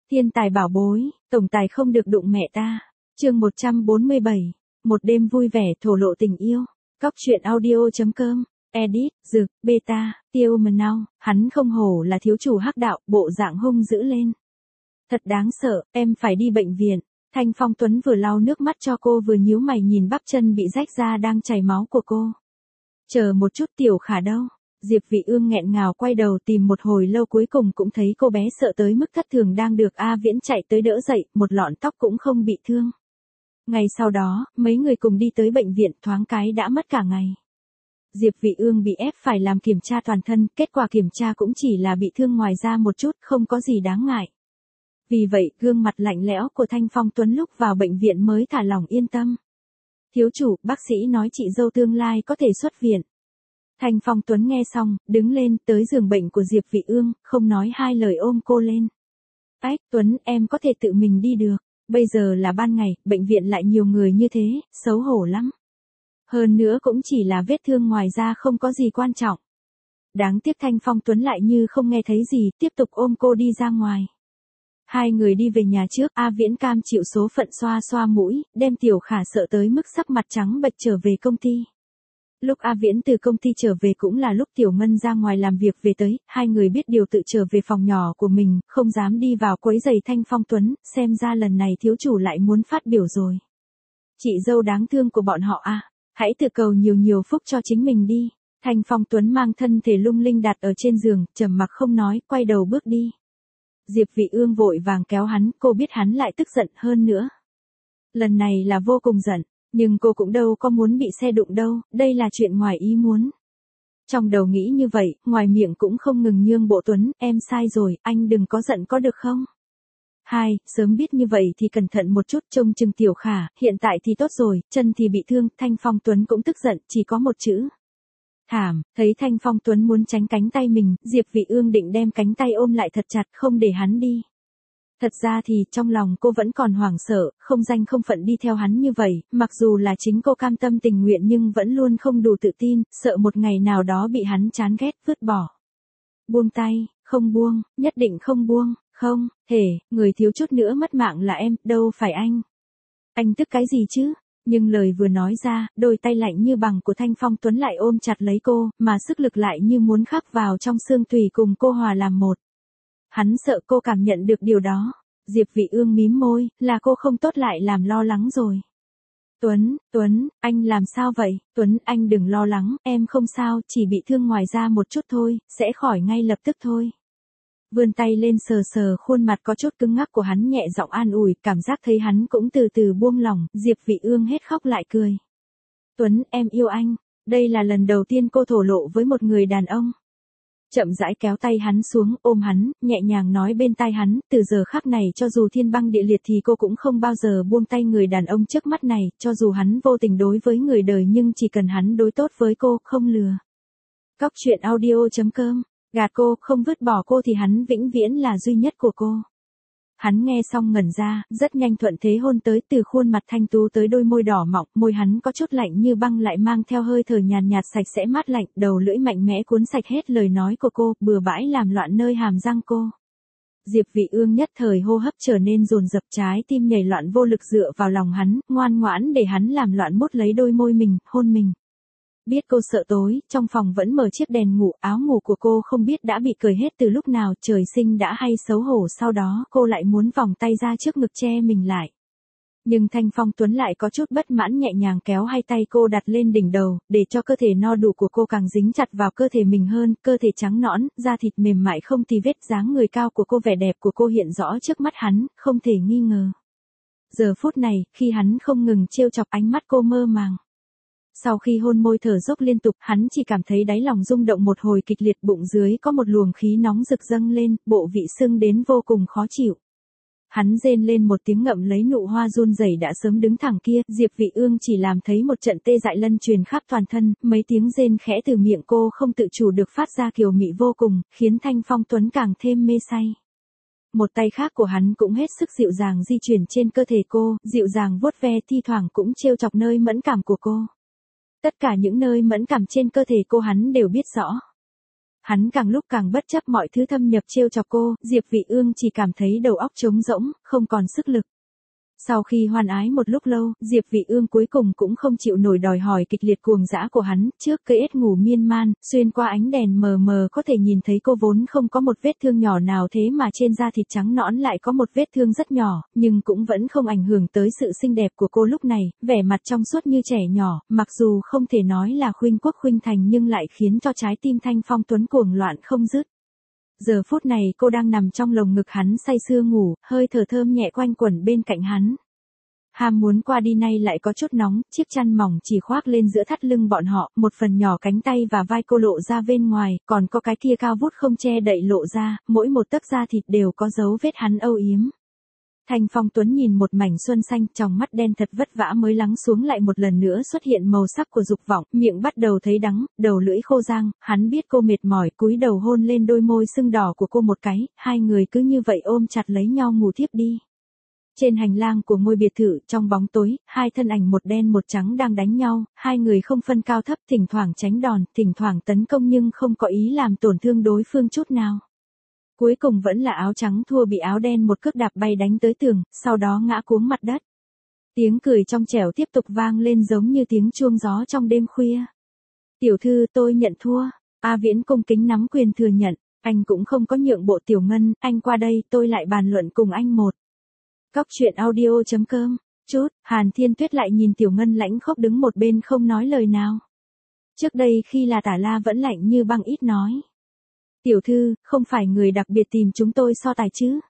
Thiên tài bảo bối, tổng tài không được đụng mẹ ta. Chương 147. Một đêm vui vẻ thổ lộ tình yêu. Cóc truyện audio.com. Edit, Dực, Beta, Tiêu Mần Nau. Hắn không hổ là thiếu chủ hắc đạo, bộ dạng hung dữ lên. Thật đáng sợ, em phải đi bệnh viện. Thanh Phong Tuấn vừa lau nước mắt cho cô vừa nhíu mày nhìn bắp chân bị rách ra đang chảy máu của cô. Chờ một chút, Tiểu Khả đâu? Diệp Vị Ương nghẹn ngào quay đầu tìm một hồi lâu cuối cùng cũng thấy cô bé sợ tới mức thất thường đang được A Viễn chạy tới đỡ dậy, một lọn tóc cũng không bị thương. Ngày sau đó, mấy người cùng đi tới bệnh viện, thoáng cái đã mất cả ngày. Diệp Vị Ương bị ép phải làm kiểm tra toàn thân, kết quả kiểm tra cũng chỉ là bị thương ngoài da một chút, không có gì đáng ngại. Vì vậy, gương mặt lạnh lẽo của Thanh Phong Tuấn lúc vào bệnh viện mới thả lỏng yên tâm. Thiếu chủ, bác sĩ nói chị dâu tương lai có thể xuất viện. Thanh Phong Tuấn nghe xong, đứng lên tới giường bệnh của Diệp Vị Ương, không nói hai lời ôm cô lên. Ách, Tuấn, em có thể tự mình đi được. Bây giờ là ban ngày, bệnh viện lại nhiều người như thế, xấu hổ lắm. Hơn nữa cũng chỉ là vết thương ngoài da không có gì quan trọng. Đáng tiếc Thanh Phong Tuấn lại như không nghe thấy gì, tiếp tục ôm cô đi ra ngoài. Hai người đi về nhà trước, A Viễn cam chịu số phận xoa xoa mũi, đem Tiểu Khả sợ tới mức sắc mặt trắng bệch trở về công ty. Lúc A Viễn từ công ty trở về cũng là lúc Tiểu Ngân ra ngoài làm việc về tới, hai người biết điều tự trở về phòng nhỏ của mình, không dám đi vào quấy rầy Thanh Phong Tuấn, xem ra lần này thiếu chủ lại muốn phát biểu rồi. Chị dâu đáng thương của bọn họ à, hãy tự cầu nhiều nhiều phúc cho chính mình đi. Thanh Phong Tuấn mang thân thể lung linh đặt ở trên giường, trầm mặc không nói, quay đầu bước đi. Diệp Vị Ương vội vàng kéo hắn, cô biết hắn lại tức giận hơn nữa. Lần này là vô cùng giận. Nhưng cô cũng đâu có muốn bị xe đụng đâu, đây là chuyện ngoài ý muốn. Trong đầu nghĩ như vậy, ngoài miệng cũng không ngừng nhương bộ Tuấn, em sai rồi, anh đừng có giận có được không? Hai, sớm biết như vậy thì cẩn thận một chút, trông chừng Tiểu Khả, hiện tại thì tốt rồi, chân thì bị thương, Thanh Phong Tuấn cũng tức giận, chỉ có một chữ. Thảm, thấy Thanh Phong Tuấn muốn tránh cánh tay mình, Diệp Vị Ương định đem cánh tay ôm lại thật chặt không để hắn đi. Thật ra thì trong lòng cô vẫn còn hoảng sợ, không danh không phận đi theo hắn như vậy, mặc dù là chính cô cam tâm tình nguyện nhưng vẫn luôn không đủ tự tin, sợ một ngày nào đó bị hắn chán ghét, vứt bỏ. Buông tay, không buông, nhất định không buông, không, thể, người thiếu chút nữa mất mạng là em, đâu phải anh. Anh tức cái gì chứ? Nhưng lời vừa nói ra, đôi tay lạnh như bằng của Thanh Phong Tuấn lại ôm chặt lấy cô, mà sức lực lại như muốn khắc vào trong xương tủy cùng cô hòa làm một. Hắn sợ cô cảm nhận được điều đó. Diệp Vị Ương mím môi, là cô không tốt lại làm lo lắng rồi. Tuấn, anh làm sao vậy? Tuấn, anh đừng lo lắng, em không sao, chỉ bị thương ngoài da một chút thôi, sẽ khỏi ngay lập tức thôi. Vươn tay lên sờ sờ khuôn mặt có chút cứng ngắc của hắn, nhẹ giọng an ủi, cảm giác thấy hắn cũng từ từ buông lỏng, Diệp Vị Ương hết khóc lại cười. Tuấn, em yêu anh, đây là lần đầu tiên cô thổ lộ với một người đàn ông. Chậm rãi kéo tay hắn xuống, ôm hắn, nhẹ nhàng nói bên tai hắn, từ giờ khắc này cho dù thiên băng địa liệt thì cô cũng không bao giờ buông tay người đàn ông trước mắt này, cho dù hắn vô tình đối với người đời nhưng chỉ cần hắn đối tốt với cô, không lừa. Cóc truyện audio.com, gạt cô, không vứt bỏ cô thì hắn vĩnh viễn là duy nhất của cô. Hắn nghe xong ngẩn ra, rất nhanh thuận thế hôn tới, từ khuôn mặt thanh tú tới đôi môi đỏ mọng, môi hắn có chút lạnh như băng lại mang theo hơi thở nhàn nhạt sạch sẽ mát lạnh, đầu lưỡi mạnh mẽ cuốn sạch hết lời nói của cô, bừa bãi làm loạn nơi hàm răng cô. Diệp Vị Ương nhất thời hô hấp trở nên dồn dập, trái tim nhảy loạn vô lực dựa vào lòng hắn, ngoan ngoãn để hắn làm loạn mút lấy đôi môi mình, hôn mình. Biết cô sợ tối, trong phòng vẫn mở chiếc đèn ngủ, áo ngủ của cô không biết đã bị cởi hết từ lúc nào, trời sinh đã hay xấu hổ, sau đó cô lại muốn vòng tay ra trước ngực che mình lại. Nhưng Thanh Phong Tuấn lại có chút bất mãn, nhẹ nhàng kéo hai tay cô đặt lên đỉnh đầu, để cho cơ thể no đủ của cô càng dính chặt vào cơ thể mình hơn, cơ thể trắng nõn, da thịt mềm mại không tì vết, dáng người cao của cô, vẻ đẹp của cô hiện rõ trước mắt hắn, không thể nghi ngờ. Giờ phút này, khi hắn không ngừng trêu chọc, ánh mắt cô mơ màng. Sau khi hôn môi thở dốc liên tục, hắn chỉ cảm thấy đáy lòng rung động một hồi kịch liệt, bụng dưới có một luồng khí nóng rực dâng lên, bộ vị sưng đến vô cùng khó chịu. Hắn rên lên một tiếng, ngậm lấy nụ hoa run rẩy đã sớm đứng thẳng kia, Diệp Vị Ương chỉ làm thấy một trận tê dại lân truyền khắp toàn thân, mấy tiếng rên khẽ từ miệng cô không tự chủ được phát ra kiều mị vô cùng, khiến Thanh Phong Tuấn càng thêm mê say. Một tay khác của hắn cũng hết sức dịu dàng di chuyển trên cơ thể cô, dịu dàng vuốt ve, thi thoảng cũng trêu chọc nơi mẫn cảm của cô. Tất cả những nơi mẫn cảm trên cơ thể cô hắn đều biết rõ. Hắn càng lúc càng bất chấp mọi thứ thâm nhập trêu chọc cô, Diệp Vị Ương chỉ cảm thấy đầu óc trống rỗng, không còn sức lực. Sau khi hoan ái một lúc lâu, Diệp Vị Ương cuối cùng cũng không chịu nổi đòi hỏi kịch liệt cuồng dã của hắn, trước cây ếch ngủ miên man, xuyên qua ánh đèn mờ mờ có thể nhìn thấy cô vốn không có một vết thương nhỏ nào thế mà trên da thịt trắng nõn lại có một vết thương rất nhỏ, nhưng cũng vẫn không ảnh hưởng tới sự xinh đẹp của cô lúc này, vẻ mặt trong suốt như trẻ nhỏ, mặc dù không thể nói là khuynh quốc khuynh thành nhưng lại khiến cho trái tim Thanh Phong Tuấn cuồng loạn không dứt. Giờ phút này cô đang nằm trong lồng ngực hắn say sưa ngủ, hơi thở thơm nhẹ quanh quẩn bên cạnh hắn. Ham muốn qua đi nay lại có chút nóng, chiếc chăn mỏng chỉ khoác lên giữa thắt lưng bọn họ, một phần nhỏ cánh tay và vai cô lộ ra bên ngoài, còn có cái kia cao vút không che đậy lộ ra, mỗi một tấc da thịt đều có dấu vết hắn âu yếm. Thanh Phong Tuấn nhìn một mảnh xuân xanh, trong mắt đen thật vất vả mới lắng xuống lại một lần nữa xuất hiện màu sắc của dục vọng, miệng bắt đầu thấy đắng, đầu lưỡi khô rang, hắn biết cô mệt mỏi, cúi đầu hôn lên đôi môi sưng đỏ của cô một cái, hai người cứ như vậy ôm chặt lấy nhau ngủ thiếp đi. Trên hành lang của ngôi biệt thự, trong bóng tối, hai thân ảnh một đen một trắng đang đánh nhau, hai người không phân cao thấp, thỉnh thoảng tránh đòn, thỉnh thoảng tấn công nhưng không có ý làm tổn thương đối phương chút nào. Cuối cùng vẫn là áo trắng thua, bị áo đen một cước đạp bay đánh tới tường, sau đó ngã cuống mặt đất. Tiếng cười trong trẻo tiếp tục vang lên giống như tiếng chuông gió trong đêm khuya. Tiểu thư, tôi nhận thua. A Viễn cung kính nắm quyền thừa nhận, anh cũng không có nhượng bộ. Tiểu Ngân, anh qua đây, tôi lại bàn luận cùng anh một. Cóc truyện audio.com. Chút, Hàn Thiên Tuyết lại nhìn Tiểu Ngân lãnh khốc đứng một bên không nói lời nào. Trước đây khi là Tả La vẫn lạnh như băng ít nói. Tiểu thư, không phải người đặc biệt tìm chúng tôi so tài chứ?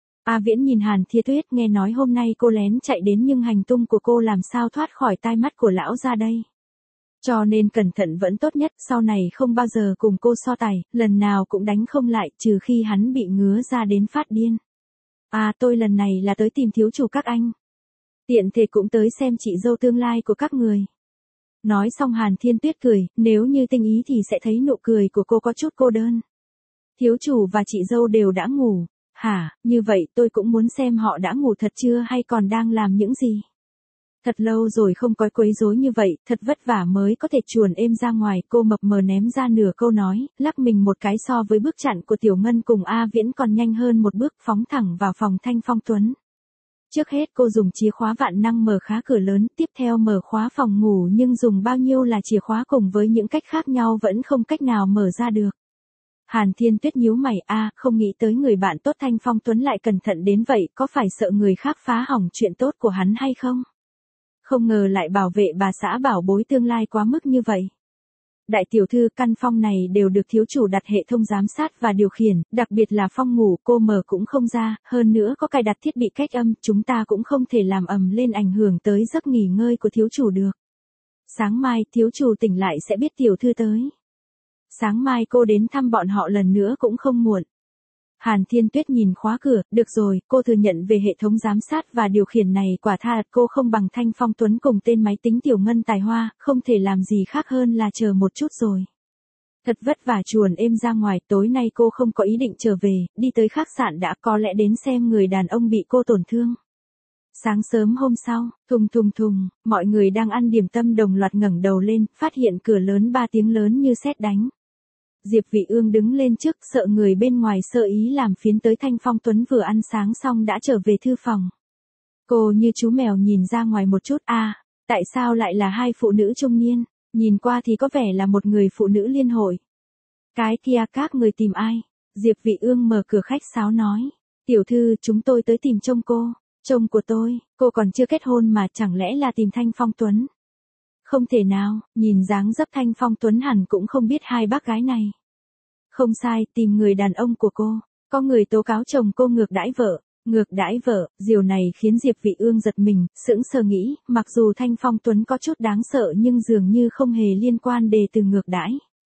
A Viễn nhìn Hàn Thiên Tuyết, nghe nói hôm nay cô lén chạy đến nhưng hành tung của cô làm sao thoát khỏi tai mắt của lão ra đây. Cho nên cẩn thận vẫn tốt nhất, sau này không bao giờ cùng cô so tài, lần nào cũng đánh không lại, trừ khi hắn bị ngứa ra đến phát điên. À, tôi lần này là tới tìm thiếu chủ các anh. Tiện thể cũng tới xem chị dâu tương lai của các người. Nói xong Hàn Thiên Tuyết cười, nếu như tinh ý thì sẽ thấy nụ cười của cô có chút cô đơn. Thiếu chủ và chị dâu đều đã ngủ. Hả, như vậy tôi cũng muốn xem họ đã ngủ thật chưa hay còn đang làm những gì. Thật lâu rồi không có quấy rối như vậy, thật vất vả mới có thể chuồn êm ra ngoài. Cô mập mờ ném ra nửa câu nói, lắc mình một cái so với bước chặn của Tiểu Ngân cùng A Viễn còn nhanh hơn một bước, phóng thẳng vào phòng Thanh Phong Tuấn. Trước hết cô dùng chìa khóa vạn năng mở khóa cửa lớn, tiếp theo mở khóa phòng ngủ nhưng dùng bao nhiêu là chìa khóa cùng với những cách khác nhau vẫn không cách nào mở ra được. Hàn Thiên Tuyết nhíu mày, không nghĩ tới người bạn tốt Thanh Phong Tuấn lại cẩn thận đến vậy, có phải sợ người khác phá hỏng chuyện tốt của hắn hay không? Không ngờ lại bảo vệ bà xã bảo bối tương lai quá mức như vậy. Đại tiểu thư, căn phòng này đều được thiếu chủ đặt hệ thống giám sát và điều khiển, đặc biệt là phòng ngủ cô mở cũng không ra, hơn nữa có cài đặt thiết bị cách âm, chúng ta cũng không thể làm ầm lên ảnh hưởng tới giấc nghỉ ngơi của thiếu chủ được. Sáng mai thiếu chủ tỉnh lại sẽ biết tiểu thư tới. Sáng mai cô đến thăm bọn họ lần nữa cũng không muộn. Hàn Thiên Tuyết nhìn khóa cửa, được rồi, cô thừa nhận về hệ thống giám sát và điều khiển này quả thật cô không bằng Thanh Phong Tuấn cùng tên máy tính Tiểu Ngân tài hoa, không thể làm gì khác hơn là chờ một chút rồi. Thật vất vả chuồn êm ra ngoài, tối nay cô không có ý định trở về, đi tới khách sạn đã, có lẽ đến xem người đàn ông bị cô tổn thương. Sáng sớm hôm sau, thùng thùng thùng, mọi người đang ăn điểm tâm đồng loạt ngẩng đầu lên, phát hiện cửa lớn 3 tiếng lớn như sét đánh. Diệp Vị Ương đứng lên trước, sợ người bên ngoài sơ ý làm phiến tới. Thanh Phong Tuấn vừa ăn sáng xong đã trở về thư phòng. Cô như chú mèo nhìn ra ngoài một chút, tại sao lại là hai phụ nữ trung niên, nhìn qua thì có vẻ là một người phụ nữ liên hội. Cái kia, các người tìm ai? Diệp Vị Ương mở cửa khách sáo nói, tiểu thư, chúng tôi tới tìm chồng cô. Chồng của tôi, cô còn chưa kết hôn mà, chẳng lẽ là tìm Thanh Phong Tuấn? Không thể nào, nhìn dáng dấp Thanh Phong Tuấn hẳn cũng không biết hai bác gái này. Không sai, tìm người đàn ông của cô. Có người tố cáo chồng cô ngược đãi vợ. Ngược đãi vợ, điều này khiến Diệp Vị Ương giật mình, sững sờ nghĩ, mặc dù Thanh Phong Tuấn có chút đáng sợ nhưng dường như không hề liên quan đề từ ngược đãi.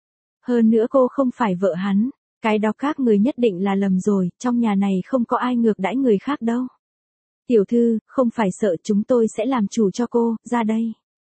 Hơn nữa cô không phải vợ hắn, cái đó các người nhất định là lầm rồi, trong nhà này không có ai ngược đãi người khác đâu. Tiểu thư, không phải sợ, chúng tôi sẽ làm chủ cho cô, ra đây.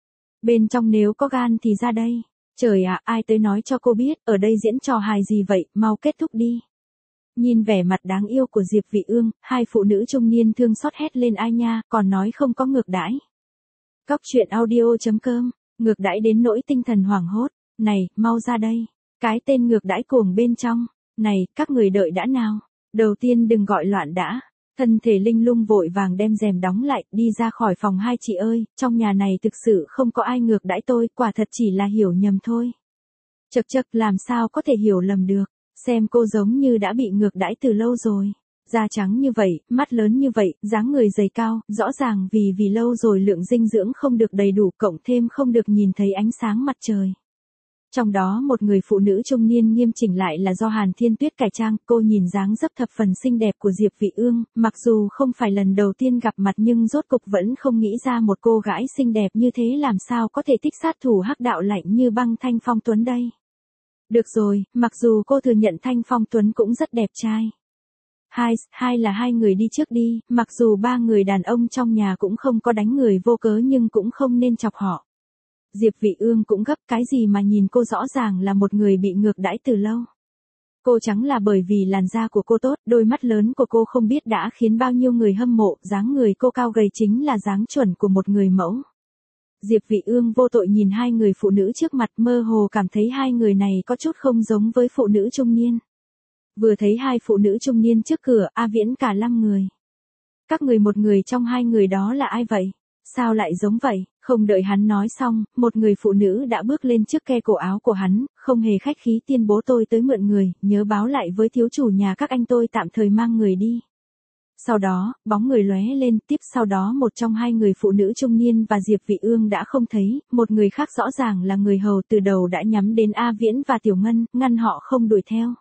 Bên trong nếu có gan thì ra đây. Trời ạ, ai tới nói cho cô biết, ở đây diễn trò hài gì vậy, mau kết thúc đi. Nhìn vẻ mặt đáng yêu của Diệp Vị Ương, hai phụ nữ trung niên thương xót hét lên, ai nha, còn nói không có ngược đãi. Cóc truyện audio.com, ngược đãi đến nỗi tinh thần hoảng hốt, này, mau ra đây. Cái tên ngược đãi cuồng bên trong. Này, các người đợi đã nào. Đầu tiên đừng gọi loạn đã. Thân thể linh lung vội vàng đem rèm đóng lại, đi ra khỏi phòng. Hai chị ơi, trong nhà này thực sự không có ai ngược đãi tôi, quả thật chỉ là hiểu nhầm thôi. Chậc chậc, làm sao có thể hiểu lầm được. Xem cô giống như đã bị ngược đãi từ lâu rồi. Da trắng như vậy, mắt lớn như vậy, dáng người dày cao, rõ ràng vì lâu rồi lượng dinh dưỡng không được đầy đủ, cộng thêm không được nhìn thấy ánh sáng mặt trời. Trong đó một người phụ nữ trung niên nghiêm chỉnh lại là do Hàn Thiên Tuyết cải trang. Cô nhìn dáng dấp thập phần xinh đẹp của Diệp Vị Ương, mặc dù không phải lần đầu tiên gặp mặt nhưng rốt cục vẫn không nghĩ ra một cô gái xinh đẹp như thế làm sao có thể thích sát thủ hắc đạo lạnh như băng Thanh Phong Tuấn đây. Được rồi, mặc dù cô thừa nhận Thanh Phong Tuấn cũng rất đẹp trai. Hai là hai người đi trước đi, mặc dù ba người đàn ông trong nhà cũng không có đánh người vô cớ nhưng cũng không nên chọc họ. Diệp Vị Ương cũng gấp, cái gì mà nhìn cô rõ ràng là một người bị ngược đãi từ lâu. Cô trắng là bởi vì làn da của cô tốt, đôi mắt lớn của cô không biết đã khiến bao nhiêu người hâm mộ, dáng người cô cao gầy chính là dáng chuẩn của một người mẫu. Diệp Vị Ương vô tội nhìn hai người phụ nữ trước mặt, mơ hồ cảm thấy hai người này có chút không giống với phụ nữ trung niên. Vừa thấy hai phụ nữ trung niên trước cửa, A Viễn cả 5 người. Các người, một người trong hai người đó là ai vậy? Sao lại giống vậy? Không đợi hắn nói xong, một người phụ nữ đã bước lên trước ke cổ áo của hắn, không hề khách khí tuyên bố tôi tới mượn người, nhớ báo lại với thiếu chủ nhà các anh tôi tạm thời mang người đi. Sau đó, bóng người lóe lên, tiếp sau đó một trong hai người phụ nữ trung niên và Diệp Vị Ương đã không thấy, một người khác rõ ràng là người hầu từ đầu đã nhắm đến A Viễn và Tiểu Ngân, ngăn họ không đuổi theo.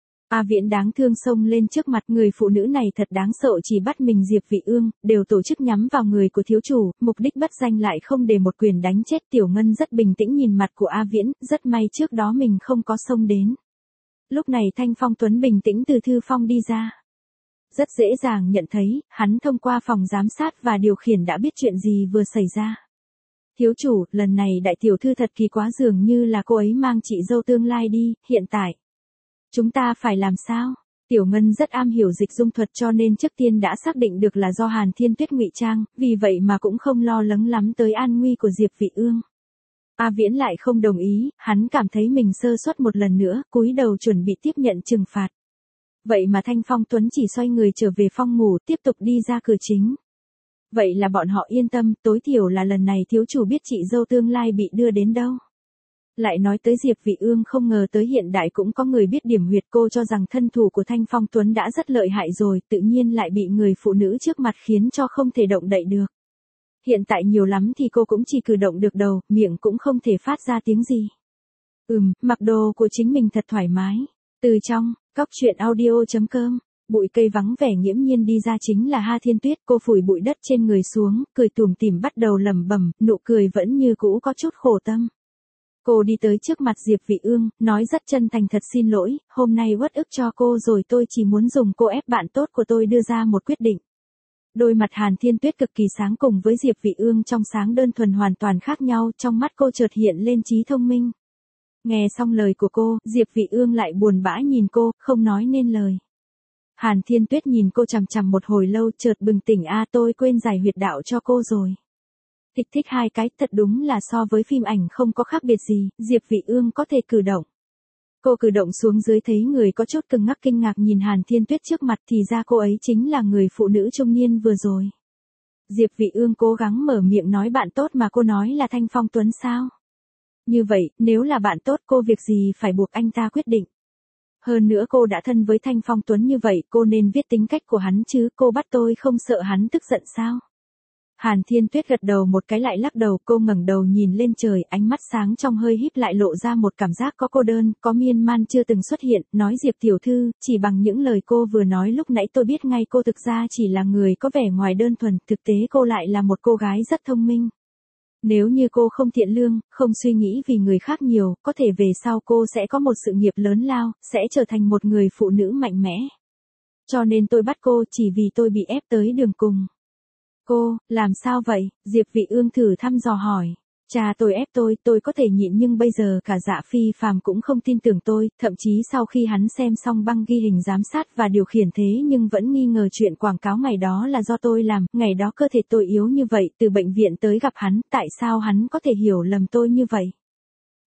A Viễn đáng thương xông lên trước mặt, người phụ nữ này thật đáng sợ, chỉ bắt mình Diệp Vị Ương, đều tổ chức nhắm vào người của thiếu chủ, mục đích bất danh lại không để một quyền đánh chết. Tiểu Ngân rất bình tĩnh nhìn mặt của A Viễn, rất may trước đó mình không có xông đến. Lúc này Thanh Phong Tuấn bình tĩnh từ thư phòng đi ra. Rất dễ dàng nhận thấy, hắn thông qua phòng giám sát và điều khiển đã biết chuyện gì vừa xảy ra. Thiếu chủ, lần này đại tiểu thư thật kỳ quá, dường như là cô ấy mang chị dâu tương lai đi, hiện tại. Chúng ta phải làm sao? Tiểu Ngân rất am hiểu dịch dung thuật cho nên trước tiên đã xác định được là do Hàn Thiên Tuyết ngụy trang, vì vậy mà cũng không lo lắng lắm tới an nguy của Diệp Vị Ương. A Viễn lại không đồng ý, hắn cảm thấy mình sơ suất một lần nữa, cúi đầu chuẩn bị tiếp nhận trừng phạt. Vậy mà Thanh Phong Tuấn chỉ xoay người trở về phòng ngủ, tiếp tục đi ra cửa chính. Vậy là bọn họ yên tâm, tối thiểu là lần này thiếu chủ biết chị dâu tương lai bị đưa đến đâu. Lại nói tới Diệp Vị Ương, không ngờ tới hiện đại cũng có người biết điểm huyệt cô, cho rằng thân thủ của Thanh Phong Tuấn đã rất lợi hại rồi, tự nhiên lại bị người phụ nữ trước mặt khiến cho không thể động đậy được. Hiện tại nhiều lắm thì cô cũng chỉ cử động được đầu, miệng cũng không thể phát ra tiếng gì. Mặc đồ của chính mình thật thoải mái. Từ trong, cóc truyện audio.com, bụi cây vắng vẻ nghiễm nhiên đi ra chính là Ha Thiên Tuyết, cô phủi bụi đất trên người xuống, cười tủm tỉm bắt đầu lẩm bẩm, nụ cười vẫn như cũ có chút khổ tâm. Cô đi tới trước mặt Diệp Vị Ương, nói rất chân thành, thật xin lỗi, hôm nay uất ức cho cô rồi, tôi chỉ muốn dùng cô ép bạn tốt của tôi đưa ra một quyết định. Đôi mặt Hàn Thiên Tuyết cực kỳ sáng, cùng với Diệp Vị Ương trong sáng đơn thuần hoàn toàn khác nhau, trong mắt cô chợt hiện lên trí thông minh. Nghe xong lời của cô, Diệp Vị Ương lại buồn bã nhìn cô, không nói nên lời. Hàn Thiên Tuyết nhìn cô chằm chằm một hồi lâu, chợt bừng tỉnh, tôi quên giải huyệt đạo cho cô rồi. Thích hai cái, thật đúng là so với phim ảnh không có khác biệt gì, Diệp Vị Ương có thể cử động. Cô cử động xuống dưới thấy người có chút cứng ngắc, kinh ngạc nhìn Hàn Thiên Tuyết trước mặt, thì ra cô ấy chính là người phụ nữ trung niên vừa rồi. Diệp Vị Ương cố gắng mở miệng nói, bạn tốt mà cô nói là Thanh Phong Tuấn sao? Như vậy, nếu là bạn tốt cô việc gì phải buộc anh ta quyết định. Hơn nữa cô đã thân với Thanh Phong Tuấn như vậy, cô nên viết tính cách của hắn chứ, cô bắt tôi không sợ hắn tức giận sao? Hàn Thiên Tuyết gật đầu một cái lại lắc đầu, cô ngẩng đầu nhìn lên trời, ánh mắt sáng trong hơi híp lại lộ ra một cảm giác có cô đơn, có miên man chưa từng xuất hiện, nói Diệp tiểu thư, chỉ bằng những lời cô vừa nói lúc nãy tôi biết ngay cô thực ra chỉ là người có vẻ ngoài đơn thuần, thực tế cô lại là một cô gái rất thông minh. Nếu như cô không thiện lương, không suy nghĩ vì người khác nhiều, có thể về sau cô sẽ có một sự nghiệp lớn lao, sẽ trở thành một người phụ nữ mạnh mẽ. Cho nên tôi bắt cô chỉ vì tôi bị ép tới đường cùng. Cô, làm sao vậy? Diệp Vị Ương thử thăm dò hỏi. Cha tôi ép tôi có thể nhịn nhưng bây giờ cả Dạ Phi Phàm cũng không tin tưởng tôi, thậm chí sau khi hắn xem xong băng ghi hình giám sát và điều khiển thế nhưng vẫn nghi ngờ chuyện quảng cáo ngày đó là do tôi làm, ngày đó cơ thể tôi yếu như vậy, từ bệnh viện tới gặp hắn, tại sao hắn có thể hiểu lầm tôi như vậy?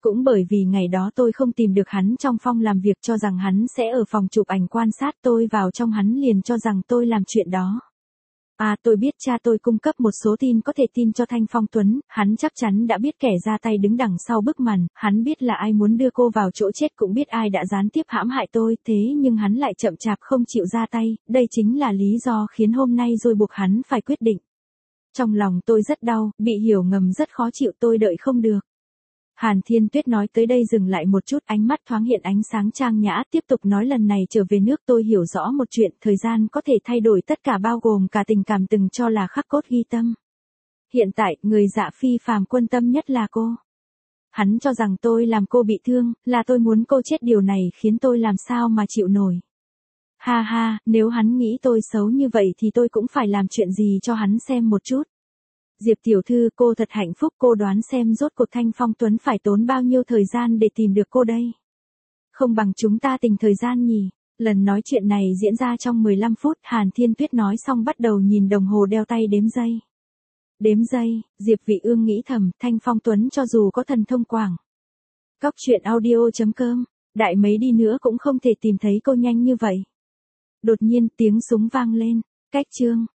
Cũng bởi vì ngày đó tôi không tìm được hắn trong phòng làm việc cho rằng hắn sẽ ở phòng chụp ảnh quan sát tôi vào trong hắn liền cho rằng tôi làm chuyện đó. À tôi biết cha tôi cung cấp một số tin có thể tin cho Thanh Phong Tuấn, hắn chắc chắn đã biết kẻ ra tay đứng đằng sau bức màn, hắn biết là ai muốn đưa cô vào chỗ chết cũng biết ai đã gián tiếp hãm hại tôi, thế nhưng hắn lại chậm chạp không chịu ra tay, đây chính là lý do khiến hôm nay rồi buộc hắn phải quyết định. Trong lòng tôi rất đau, bị hiểu ngầm rất khó chịu tôi đợi không được. Hàn Thiên Tuyết nói tới đây dừng lại một chút ánh mắt thoáng hiện ánh sáng trang nhã tiếp tục nói lần này trở về nước tôi hiểu rõ một chuyện thời gian có thể thay đổi tất cả bao gồm cả tình cảm từng cho là khắc cốt ghi tâm. Hiện tại người Dạ phi phàm quân tâm nhất là cô. Hắn cho rằng tôi làm cô bị thương, là tôi muốn cô chết điều này khiến tôi làm sao mà chịu nổi. Ha ha, nếu hắn nghĩ tôi xấu như vậy thì tôi cũng phải làm chuyện gì cho hắn xem một chút. Diệp tiểu thư cô thật hạnh phúc cô đoán xem rốt cuộc Thanh Phong Tuấn phải tốn bao nhiêu thời gian để tìm được cô đây. Không bằng chúng ta tình thời gian nhỉ. Lần nói chuyện này diễn ra trong 15 phút Hàn Thiên Tuyết nói xong bắt đầu nhìn đồng hồ đeo tay đếm giây. Đếm giây, Diệp Vị Ương nghĩ thầm Thanh Phong Tuấn cho dù có thần thông quảng. Cóc truyện audio.com, đại mấy đi nữa cũng không thể tìm thấy cô nhanh như vậy. Đột nhiên tiếng súng vang lên, cách chương.